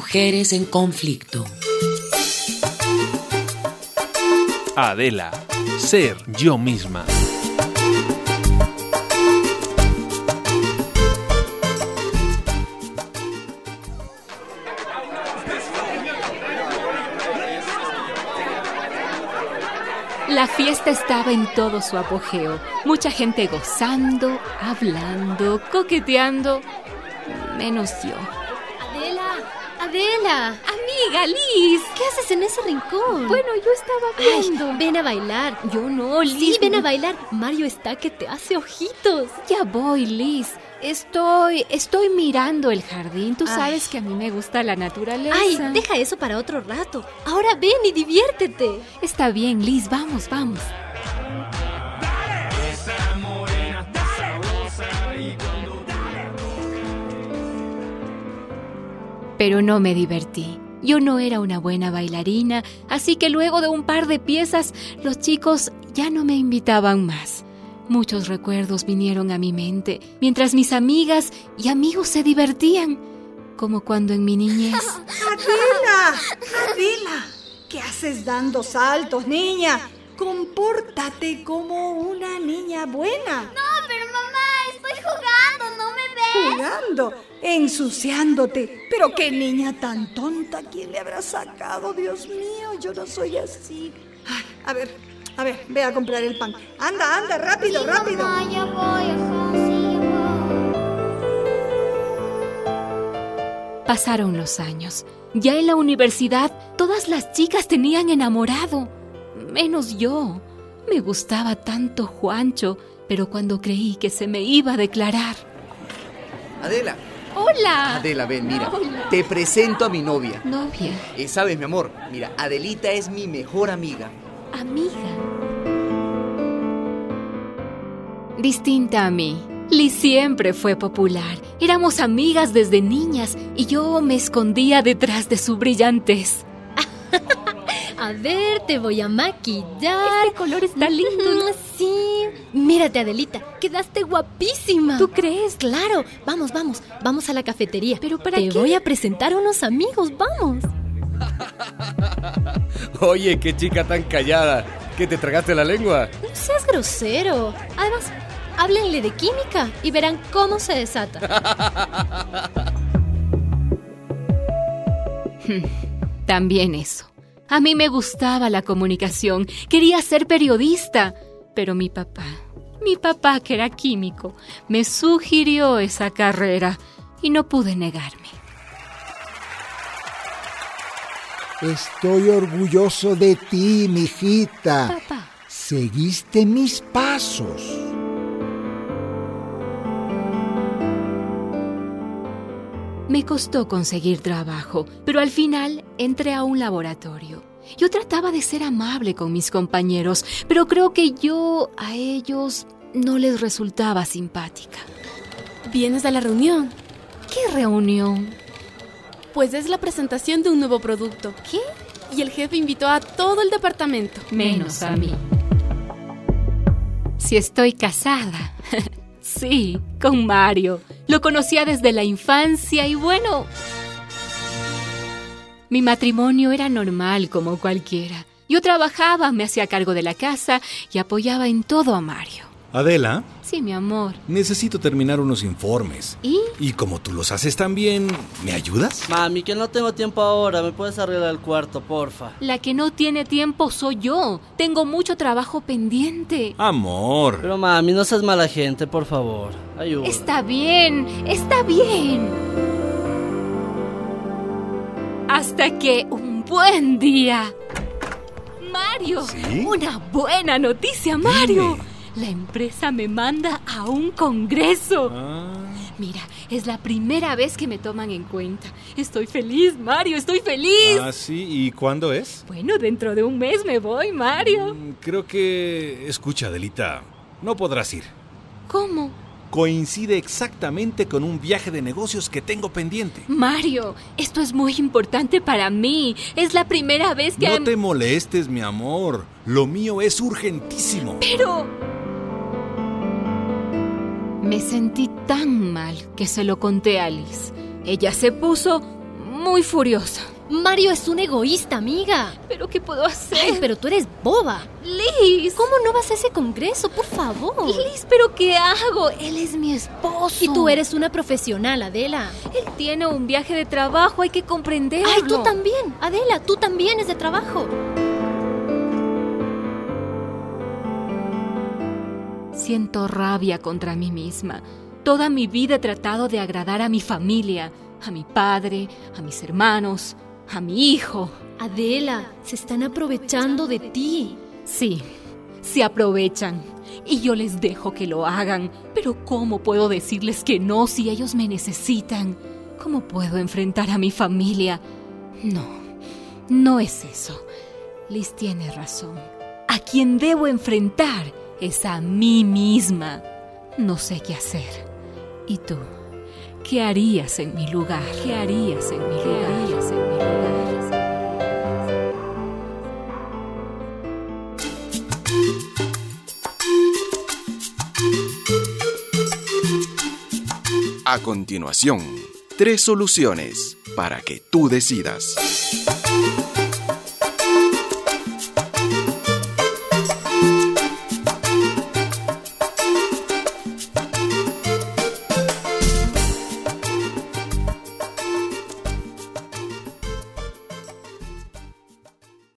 Mujeres en conflicto. Adela, ser yo misma. La fiesta estaba en todo su apogeo. Mucha gente gozando, hablando, coqueteando, menos yo. Adela. Amiga, Liz. ¿Qué haces en ese rincón? Bueno, yo estaba viendo. Ay, ven a bailar. Yo no, Liz. Sí, ven a bailar. Mario está que te hace ojitos. Ya voy, Liz. Estoy mirando el jardín. Tú sabes que a mí me gusta la naturaleza. Ay, deja eso para otro rato. Ahora ven y diviértete. Está bien, Liz. Vamos. Pero no me divertí. Yo no era una buena bailarina, así que luego de un par de piezas, los chicos ya no me invitaban más. Muchos recuerdos vinieron a mi mente, mientras mis amigas y amigos se divertían, como cuando en mi niñez. ¡Adela! ¿Qué haces dando saltos, niña? Compórtate como una niña buena. No, pero mamá, estoy jugando, ¿no me ves? ¿Jugando? Ensuciándote. Pero qué niña tan tonta. ¿Quién le habrá sacado? Dios mío, yo no soy así. Ay, a ver, ve a comprar el pan. Anda, rápido, Sí, rápido. Mamá, ya voy, sí, ya voy. Pasaron los años. Ya en la universidad, todas las chicas tenían enamorado, menos yo. Me gustaba tanto Juancho, pero cuando creí que se me iba a declarar. Adela. ¡Hola! Adela, ven, mira. Hola. Te presento a mi novia. ¿Novia? ¿Sabes, mi amor? Mira, Adelita es mi mejor amiga. Amiga. Distinta a mí, Liz siempre fue popular. Éramos amigas desde niñas y yo me escondía detrás de su brillantez. A ver, te voy a maquillar. Este color está lindo, ¿no? Sí. Mírate, Adelita, quedaste guapísima. ¿Tú crees? Claro. Vamos a la cafetería. ¿Pero para qué? qué? Te voy a presentar a unos amigos, vamos. Oye, qué chica tan callada. ¿Qué, te tragaste la lengua? No seas grosero. Además, háblenle de química y verán cómo se desata. También eso. A mí me gustaba la comunicación. Quería ser periodista. Pero mi papá, que era químico, me sugirió esa carrera y no pude negarme. Estoy orgulloso de ti, mijita. Papá. Seguiste mis pasos. Me costó conseguir trabajo, pero al final entré a un laboratorio. Yo trataba de ser amable con mis compañeros, pero creo que yo a ellos no les resultaba simpática. ¿Vienes a la reunión? ¿Qué reunión? Pues es la presentación de un nuevo producto. ¿Qué? Y el jefe invitó a todo el departamento. Menos a mí. Si estoy casada. Sí, con Mario. Lo conocía desde la infancia y bueno, mi matrimonio era normal como cualquiera. Yo trabajaba, me hacía cargo de la casa y apoyaba en todo a Mario. Adela, Sí, mi amor. necesito terminar unos informes. ¿Y? Y como tú los haces tan bien, ¿me ayudas? Mami, que no tengo tiempo ahora. ¿Me puedes arreglar el cuarto, porfa? La que no tiene tiempo soy yo. Tengo mucho trabajo pendiente. Amor. Pero mami, no seas mala gente, por favor. Ayuda. Está bien. Hasta que un buen día... Mario, ¿Sí? Una buena noticia, Mario. Dime. La empresa me manda a un congreso. Mira, es la primera vez que me toman en cuenta. Estoy feliz, Mario, estoy feliz. Sí, ¿y cuándo es? Bueno, dentro de un mes me voy, Mario. Creo que... Escucha, Adelita, no podrás ir. ¿Cómo? Coincide exactamente con un viaje de negocios que tengo pendiente. Mario, esto es muy importante para mí. Es la primera vez que... No te molestes, mi amor. Lo mío es urgentísimo. Pero... me sentí tan mal que se lo conté a Liz. Ella se puso muy furiosa. Mario es un egoísta, amiga. ¿Pero qué puedo hacer? Ay, pero tú eres boba. Liz. ¿Cómo no vas a ese congreso? Por favor. Liz, ¿pero qué hago? Él es mi esposo. Y tú eres una profesional, Adela. Él tiene un viaje de trabajo, hay que comprenderlo. Ay, tú también, Adela, tú también es de trabajo. Siento rabia contra mí misma. Toda mi vida he tratado de agradar a mi familia, a mi padre, a mis hermanos, a mi hijo. Adela, se están aprovechando de ti. Sí, se aprovechan. Y yo les dejo que lo hagan. Pero ¿cómo puedo decirles que no si ellos me necesitan? ¿Cómo puedo enfrentar a mi familia? No es eso. Liz tiene razón. A quien debo enfrentar es a mí misma. No sé qué hacer. ¿Y tú? ¿Qué harías en mi lugar? ¿Qué harías en mi lugar? A continuación, 3 soluciones para que tú decidas.